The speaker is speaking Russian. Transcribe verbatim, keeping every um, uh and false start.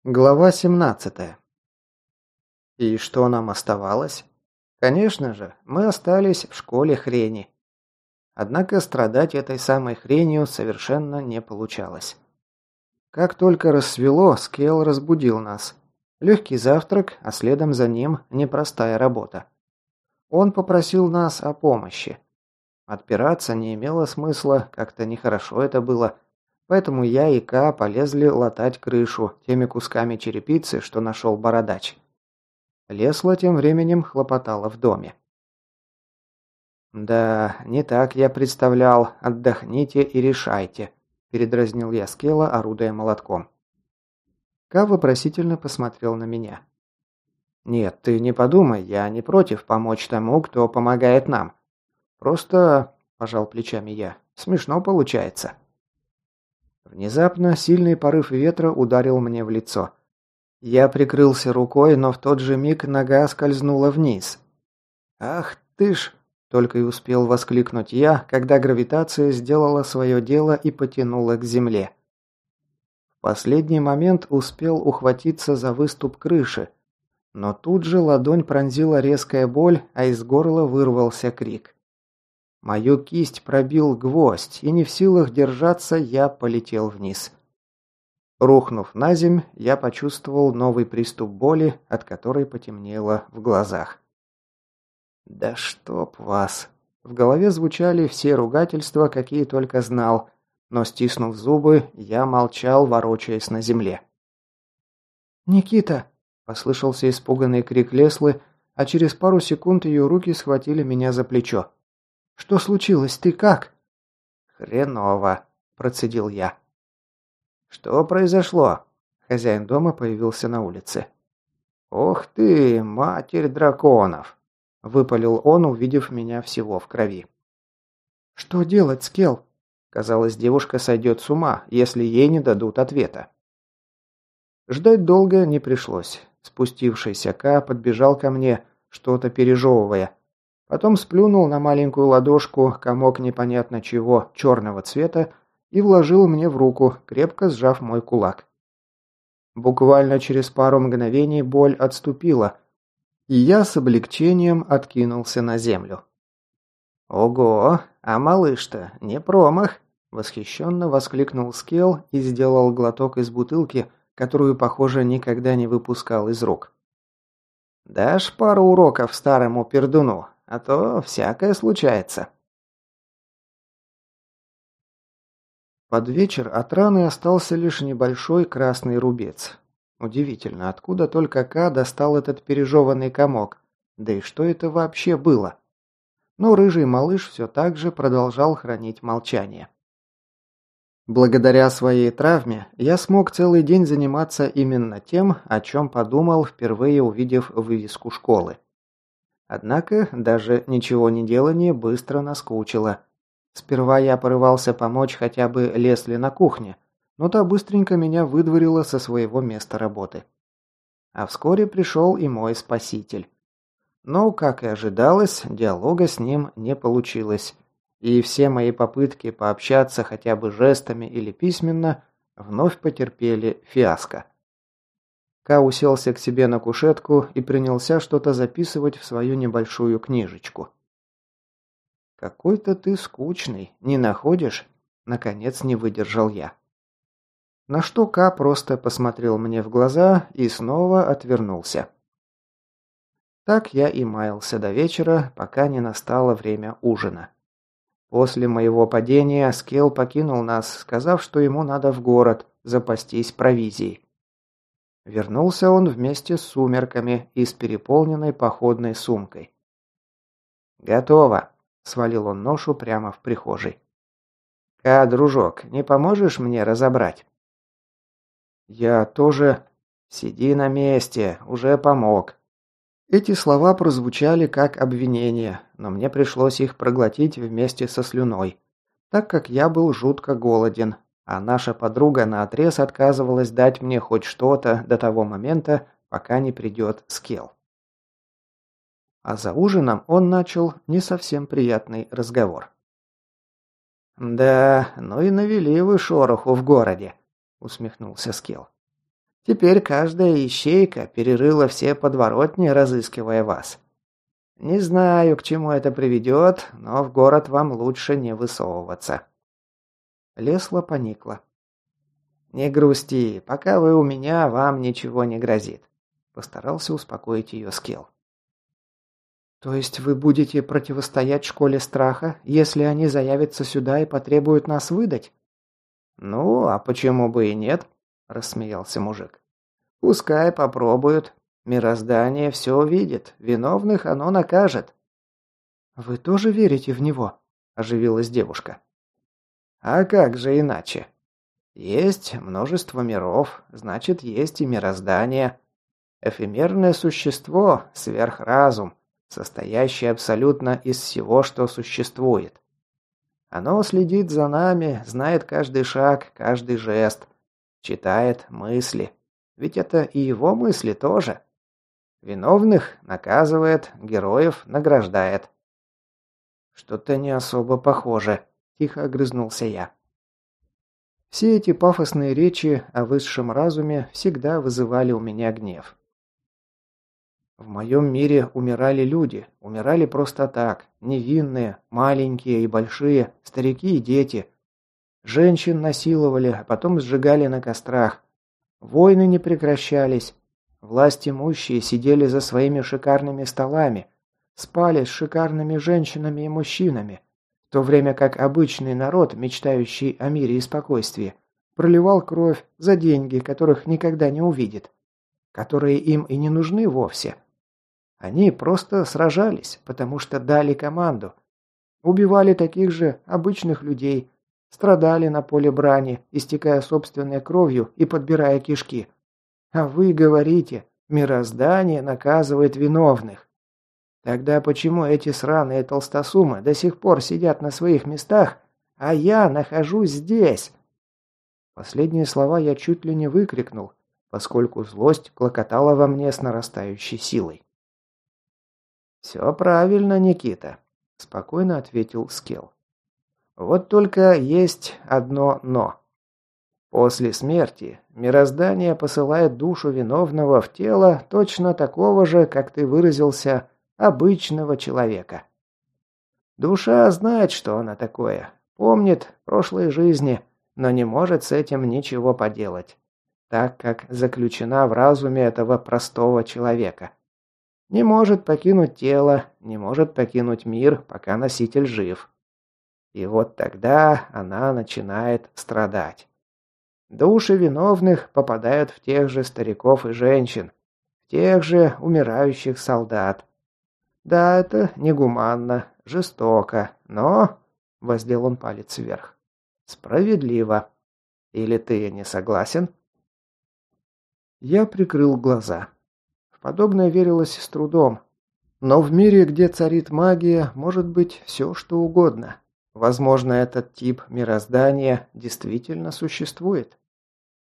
Глава семнадцатая. И что нам оставалось? Конечно же, мы остались в школе хрени. Однако страдать этой самой хренью совершенно не получалось. Как только рассвело, Скелл разбудил нас. Легкий завтрак, а следом за ним непростая работа. Он попросил нас о помощи. Отпираться не имело смысла, как-то нехорошо это было. Поэтому я и Ка полезли латать крышу теми кусками черепицы, что нашел бородач. Лесла тем временем хлопотала в доме. «Да, не так я представлял. Отдохните и решайте», – передразнил я Скелла, орудуя молотком. Ка вопросительно посмотрел на меня. «Нет, ты не подумай, я не против помочь тому, кто помогает нам. Просто, – пожал плечами я, – смешно получается». Внезапно сильный порыв ветра ударил мне в лицо. Я прикрылся рукой, но в тот же миг нога скользнула вниз. «Ах ты ж!» – только и успел воскликнуть я, когда гравитация сделала свое дело и потянула к земле. В последний момент успел ухватиться за выступ крыши, но тут же ладонь пронзила резкая боль, а из горла вырвался крик. Мою кисть пробил гвоздь, и не в силах держаться, я полетел вниз. Рухнув на земь, я почувствовал новый приступ боли, от которой потемнело в глазах. «Да чтоб вас!» В голове звучали все ругательства, какие только знал, но, стиснув зубы, я молчал, ворочаясь на земле. «Никита!» – послышался испуганный крик Леслы, а через пару секунд ее руки схватили меня за плечо. «Что случилось? Ты как?» «Хреново», – процедил я. «Что произошло?» Хозяин дома появился на улице. «Ох ты, матерь драконов!» – выпалил он, увидев меня всего в крови. «Что делать, Скелл?» Казалось, девушка сойдет с ума, если ей не дадут ответа. Ждать долго не пришлось. Спустившийся Ка подбежал ко мне, что-то пережевывая. Потом сплюнул на маленькую ладошку комок непонятно чего, черного цвета, и вложил мне в руку, крепко сжав мой кулак. Буквально через пару мгновений боль отступила, и я с облегчением откинулся на землю. «Ого, а малыш-то не промах!» – восхищенно воскликнул Скелл и сделал глоток из бутылки, которую, похоже, никогда не выпускал из рук. «Дашь пару уроков старому пердуну, а то всякое случается». Под вечер от раны остался лишь небольшой красный рубец. Удивительно, откуда только Ка достал этот пережеванный комок, да и что это вообще было? Но рыжий малыш все так же продолжал хранить молчание. Благодаря своей травме я смог целый день заниматься именно тем, о чем подумал, впервые увидев вывеску школы. Однако даже ничего не делание быстро наскучило. Сперва я порывался помочь хотя бы Лесли на кухне, но та быстренько меня выдворила со своего места работы. А вскоре пришел и мой спаситель. Но, как и ожидалось, диалога с ним не получилось, и все мои попытки пообщаться хотя бы жестами или письменно вновь потерпели фиаско. Ка уселся к себе на кушетку и принялся что-то записывать в свою небольшую книжечку. «Какой-то ты скучный, не находишь?» Наконец не выдержал я. На что Ка просто посмотрел мне в глаза и снова отвернулся. Так я и маялся до вечера, пока не настало время ужина. После моего падения Скелл покинул нас, сказав, что ему надо в город запастись провизией. Вернулся он вместе с сумерками и с переполненной походной сумкой. «Готово!» – свалил он ношу прямо в прихожей. «Ка, дружок, не поможешь мне разобрать?» «Я тоже...» «Сиди на месте, уже помог». Эти слова прозвучали как обвинение, но мне пришлось их проглотить вместе со слюной, так как я был жутко голоден, а наша подруга наотрез отказывалась дать мне хоть что-то до того момента, пока не придет Скелл. А за ужином он начал не совсем приятный разговор. «Да, ну и навели вы шороху в городе», — усмехнулся Скелл. Теперь каждая ищейка перерыла все подворотни, разыскивая вас. Не знаю, к чему это приведет, но в город вам лучше не высовываться». Лесла поникла. «Не грусти, пока вы у меня, вам ничего не грозит», – постарался успокоить ее Скелл. «То есть вы будете противостоять школе страха, если они заявятся сюда и потребуют нас выдать?» «Ну, а почему бы и нет?» – рассмеялся мужик. «Пускай попробуют. Мироздание все увидит, виновных оно накажет». «Вы тоже верите в него?» – оживилась девушка. «А как же иначе? Есть множество миров, значит, есть и мироздание. Эфемерное существо – сверхразум, состоящий абсолютно из всего, что существует. Оно следит за нами, знает каждый шаг, каждый жест, читает мысли. Ведь это и его мысли тоже. Виновных наказывает, героев награждает». «Что-то не особо похоже», – тихо огрызнулся я. Все эти пафосные речи о высшем разуме всегда вызывали у меня гнев. В моем мире умирали люди, умирали просто так, невинные, маленькие и большие, старики и дети. Женщин насиловали, а потом сжигали на кострах. Войны не прекращались. Власть имущие сидели за своими шикарными столами, спали с шикарными женщинами и мужчинами, в то время как обычный народ, мечтающий о мире и спокойствии, проливал кровь за деньги, которых никогда не увидит, которые им и не нужны вовсе. Они просто сражались, потому что дали команду. Убивали таких же обычных людей, страдали на поле брани, истекая собственной кровью и подбирая кишки. А вы говорите, мироздание наказывает виновных. Тогда почему эти сраные толстосумы до сих пор сидят на своих местах, а я нахожусь здесь?» Последние слова я чуть ли не выкрикнул, поскольку злость клокотала во мне с нарастающей силой. «Все правильно, Никита», – спокойно ответил Скелл. «Вот только есть одно «но». После смерти мироздание посылает душу виновного в тело точно такого же, как ты выразился, обычного человека. Душа знает, что она такое, помнит прошлые жизни, но не может с этим ничего поделать, так как заключена в разуме этого простого человека. Не может покинуть тело, не может покинуть мир, пока носитель жив. И вот тогда она начинает страдать. Души виновных попадают в тех же стариков и женщин, в тех же умирающих солдат. Да, это негуманно, жестоко, но, воздел он палец вверх, справедливо. Или ты не согласен? Я прикрыл глаза. В подобное верилось с трудом. Но в мире, где царит магия, может быть все, что угодно. Возможно, этот тип мироздания действительно существует.